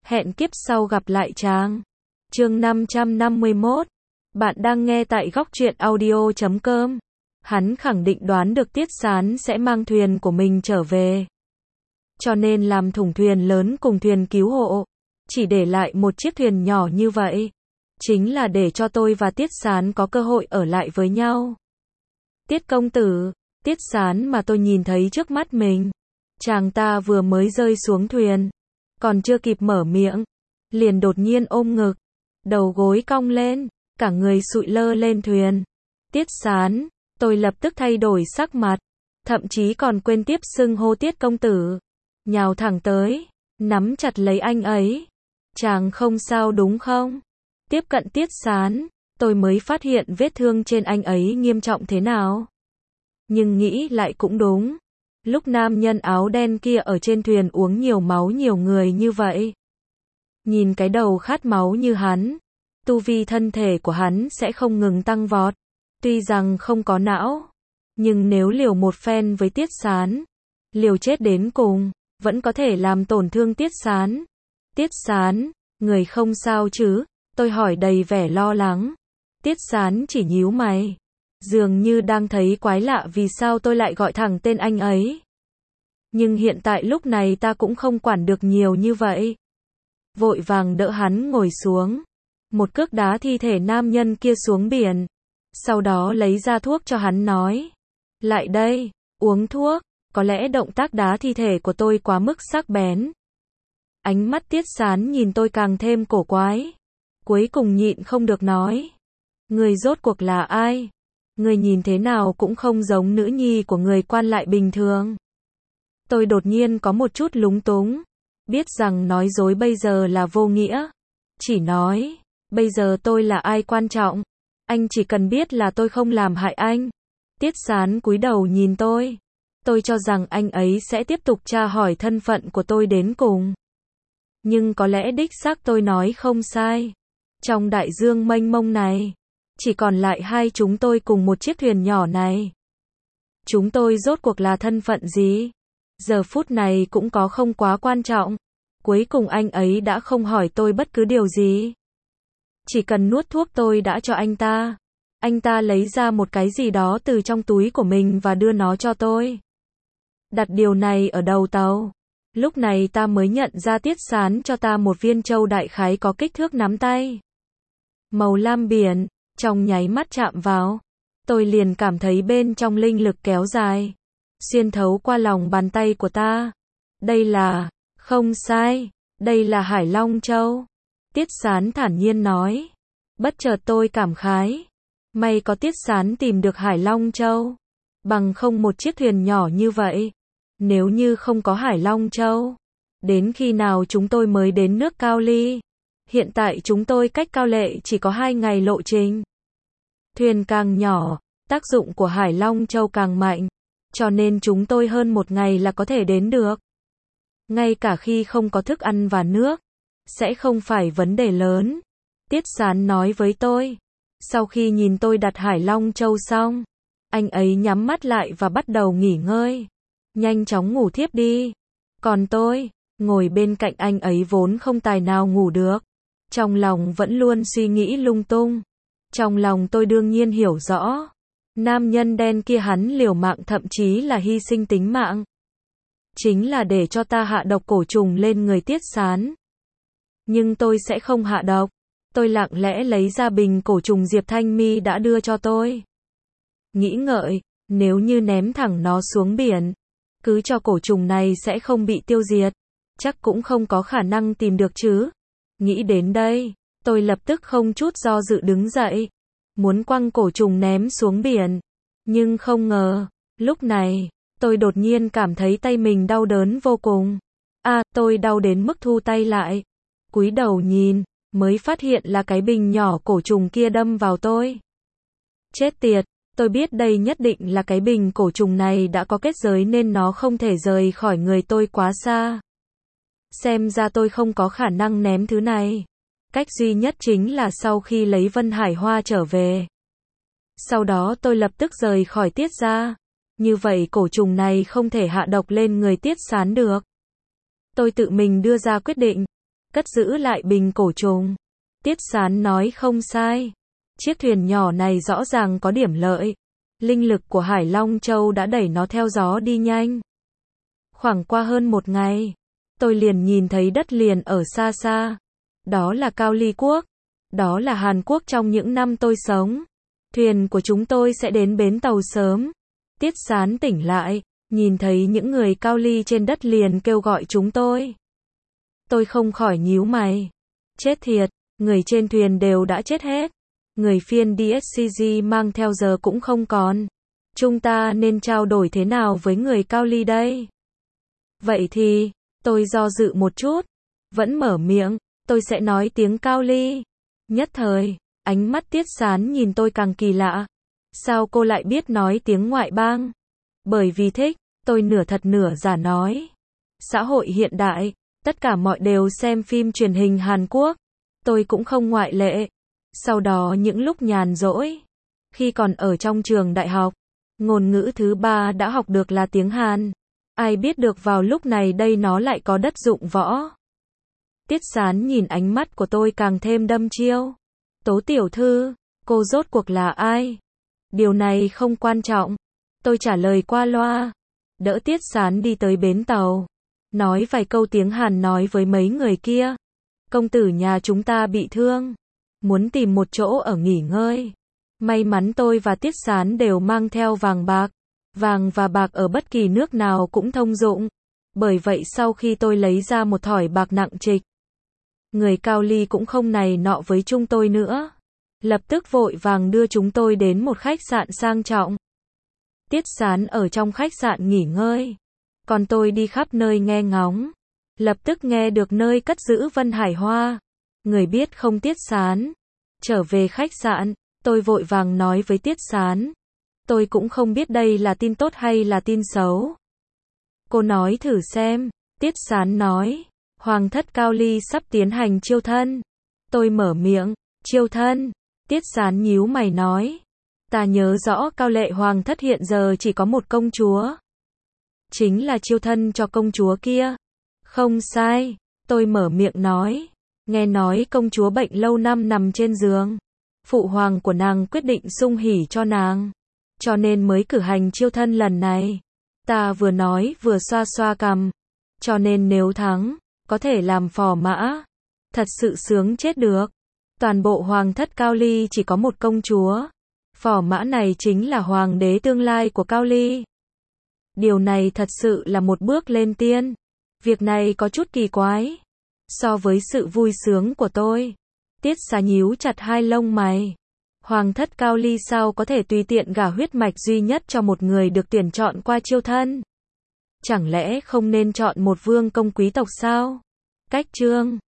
Hẹn kiếp sau gặp lại chàng. Chương 551. Bạn đang nghe tại góc truyện audio.com. Hắn khẳng định đoán được Tiết Sán sẽ mang thuyền của mình trở về. Cho nên làm thủng thuyền lớn cùng thuyền cứu hộ. Chỉ để lại một chiếc thuyền nhỏ như vậy. Chính là để cho tôi và Tiết Sán có cơ hội ở lại với nhau. Tiết công tử, Tiết Sán mà tôi nhìn thấy trước mắt mình. Chàng ta vừa mới rơi xuống thuyền. Còn chưa kịp mở miệng. Liền đột nhiên ôm ngực. Đầu gối cong lên. Cả người sụi lơ lên thuyền. Tiết Sán, tôi lập tức thay đổi sắc mặt. Thậm chí còn quên tiếp xưng hô Tiết công tử. Nhào thẳng tới. Nắm chặt lấy anh ấy. Chàng không sao đúng không? Tiếp cận Tiết Sán. Tôi mới phát hiện vết thương trên anh ấy nghiêm trọng thế nào. Nhưng nghĩ lại cũng đúng. Lúc nam nhân áo đen kia ở trên thuyền uống nhiều máu nhiều người như vậy. Nhìn cái đầu khát máu như hắn. Tu vi thân thể của hắn sẽ không ngừng tăng vọt. Tuy rằng không có não. Nhưng nếu liều một phen với Tiết Sán. Liều chết đến cùng. Vẫn có thể làm tổn thương Tiết Sán. Tiết Sán, người không sao chứ? Tôi hỏi đầy vẻ lo lắng. Tiết Sán chỉ nhíu mày. Dường như đang thấy quái lạ vì sao tôi lại gọi thẳng tên anh ấy. Nhưng hiện tại lúc này ta cũng không quản được nhiều như vậy. Vội vàng đỡ hắn ngồi xuống. Một cước đá thi thể nam nhân kia xuống biển. Sau đó lấy ra thuốc cho hắn nói. Lại đây, uống thuốc. Có lẽ động tác đá thi thể của tôi quá mức sắc bén. Ánh mắt Tiết Sán nhìn tôi càng thêm cổ quái. Cuối cùng nhịn không được nói. Người rốt cuộc là ai? Người nhìn thế nào cũng không giống nữ nhi của người quan lại bình thường. Tôi đột nhiên có một chút lúng túng. Biết rằng nói dối bây giờ là vô nghĩa. Chỉ nói, bây giờ tôi là ai quan trọng. Anh chỉ cần biết là tôi không làm hại anh. Tiết Sán cúi đầu nhìn tôi. Tôi cho rằng anh ấy sẽ tiếp tục tra hỏi thân phận của tôi đến cùng. Nhưng có lẽ đích xác tôi nói không sai. Trong đại dương mênh mông này, chỉ còn lại hai chúng tôi cùng một chiếc thuyền nhỏ này. Chúng tôi rốt cuộc là thân phận gì? Giờ phút này cũng có không quá quan trọng. Cuối cùng anh ấy đã không hỏi tôi bất cứ điều gì. Chỉ cần nuốt thuốc tôi đã cho anh ta. Anh ta lấy ra một cái gì đó từ trong túi của mình và đưa nó cho tôi. Đặt điều này ở đầu tàu. Lúc này ta mới nhận ra Tiết Sán cho ta một viên châu đại khái có kích thước nắm tay. Màu lam biển, trong nháy mắt chạm vào. Tôi liền cảm thấy bên trong linh lực kéo dài. Xuyên thấu qua lòng bàn tay của ta. Đây là, không sai, đây là Hải Long Châu. Tiết Sán thản nhiên nói. Bất chợt tôi cảm khái. May có Tiết Sán tìm được Hải Long Châu. Bằng không một chiếc thuyền nhỏ như vậy. Nếu như không có Hải Long Châu. Đến khi nào chúng tôi mới đến nước Cao Ly? Hiện tại chúng tôi cách Cao Lệ chỉ có 2 ngày lộ trình. Thuyền càng nhỏ, tác dụng của Hải Long Châu càng mạnh. Cho nên chúng tôi hơn 1 ngày là có thể đến được. Ngay cả khi không có thức ăn và nước. Sẽ không phải vấn đề lớn. Tiết Sán nói với tôi. Sau khi nhìn tôi đặt Hải Long Châu xong. Anh ấy nhắm mắt lại và bắt đầu nghỉ ngơi. Nhanh chóng ngủ thiếp đi. Còn tôi, ngồi bên cạnh anh ấy vốn không tài nào ngủ được. Trong lòng vẫn luôn suy nghĩ lung tung. Trong lòng tôi đương nhiên hiểu rõ. Nam nhân đen kia hắn liều mạng thậm chí là hy sinh tính mạng. Chính là để cho ta hạ độc cổ trùng lên người Tiết Sán. Nhưng tôi sẽ không hạ độc. Tôi lặng lẽ lấy ra bình cổ trùng Diệp Thanh Mi đã đưa cho tôi. Nghĩ ngợi, nếu như ném thẳng nó xuống biển. Cứ cho cổ trùng này sẽ không bị tiêu diệt. Chắc cũng không có khả năng tìm được chứ. Nghĩ đến đây, tôi lập tức không chút do dự đứng dậy. Muốn quăng cổ trùng ném xuống biển. Nhưng không ngờ, lúc này, tôi đột nhiên cảm thấy tay mình đau đớn vô cùng. Tôi đau đến mức thu tay lại. Cúi đầu nhìn, mới phát hiện là cái bình nhỏ cổ trùng kia đâm vào tôi. Chết tiệt, tôi biết đây nhất định là cái bình cổ trùng này đã có kết giới nên nó không thể rời khỏi người tôi quá xa. Xem ra tôi không có khả năng ném thứ này. Cách duy nhất chính là sau khi lấy Vân Hải Hoa trở về. Sau đó tôi lập tức rời khỏi Tiết gia. Như vậy cổ trùng này không thể hạ độc lên người Tiết Sán được. Tôi tự mình đưa ra quyết định. cất giữ lại bình cổ trùng. Tiết Sán nói không sai. Chiếc thuyền nhỏ này rõ ràng có điểm lợi. Linh lực của Hải Long Châu đã đẩy nó theo gió đi nhanh. Khoảng qua hơn một ngày, tôi liền nhìn thấy đất liền ở xa xa. Đó là Cao Ly Quốc. Đó là Hàn Quốc trong những năm tôi sống. Thuyền của chúng tôi sẽ đến bến tàu sớm. Tiết Sán tỉnh lại, nhìn thấy những người Cao Ly trên đất liền kêu gọi chúng tôi. Tôi không khỏi nhíu mày. Chết thiệt, người trên thuyền đều đã chết hết. Người phiên DSCG mang theo giờ cũng không còn. Chúng ta nên trao đổi thế nào với người Cao Ly đây? Vậy thì, tôi do dự một chút. Vẫn mở miệng, tôi sẽ nói tiếng Cao Ly. Nhất thời, ánh mắt Tiết Sán nhìn tôi càng kỳ lạ. Sao cô lại biết nói tiếng ngoại bang? Bởi vì thích, tôi nửa thật nửa giả nói. Xã hội hiện đại, tất cả mọi đều xem phim truyền hình Hàn Quốc. Tôi cũng không ngoại lệ. Sau đó những lúc nhàn rỗi, khi còn ở trong trường đại học, ngôn ngữ thứ ba đã học được là tiếng Hàn. Ai biết được vào lúc này đây nó lại có đất dụng võ. Tiết Sán nhìn ánh mắt của tôi càng thêm đâm chiêu. Tố tiểu thư, cô rốt cuộc là ai? Điều này không quan trọng. Tôi trả lời qua loa. Đỡ Tiết Sán đi tới bến tàu. Nói vài câu tiếng Hàn nói với mấy người kia. Công tử nhà chúng ta bị thương. Muốn tìm một chỗ ở nghỉ ngơi. May mắn tôi và Tiết Sán đều mang theo vàng bạc. Vàng và bạc ở bất kỳ nước nào cũng thông dụng. Bởi vậy sau khi tôi lấy ra một thỏi bạc nặng trịch, người Cao Ly cũng không này nọ với chúng tôi nữa. Lập tức vội vàng đưa chúng tôi đến một khách sạn sang trọng. Tiết Sán ở trong khách sạn nghỉ ngơi. Còn tôi đi khắp nơi nghe ngóng. Lập tức nghe được nơi cất giữ Vân Hải Hoa. Người biết không Tiết Sán? Trở về khách sạn, tôi vội vàng nói với Tiết Sán. Tôi cũng không biết đây là tin tốt hay là tin xấu. Cô nói thử xem. Tiết Sán nói. Hoàng thất Cao Ly sắp tiến hành chiêu thân. Tôi mở miệng. Chiêu thân. Tiết Sán nhíu mày nói. Ta nhớ rõ Cao Lệ Hoàng thất hiện giờ chỉ có một công chúa. Chính là chiêu thân cho công chúa kia. Không sai. Tôi mở miệng nói. Nghe nói công chúa bệnh lâu năm nằm trên giường. Phụ hoàng của nàng quyết định sung hỉ cho nàng. Cho nên mới cử hành chiêu thân lần này. Ta vừa nói vừa xoa xoa cằm. Cho nên nếu thắng, có thể làm phò mã. Thật sự sướng chết được. Toàn bộ hoàng thất Cao Ly chỉ có một công chúa. Phò mã này chính là hoàng đế tương lai của Cao Ly. Điều này thật sự là một bước lên tiên. Việc này có chút kỳ quái. So với sự vui sướng của tôi. Tiết Xá nhíu chặt hai lông mày. Hoàng thất Cao Ly sao có thể tùy tiện gả huyết mạch duy nhất cho một người được tuyển chọn qua chiêu thân? Chẳng lẽ không nên chọn một vương công quý tộc sao? Cách chương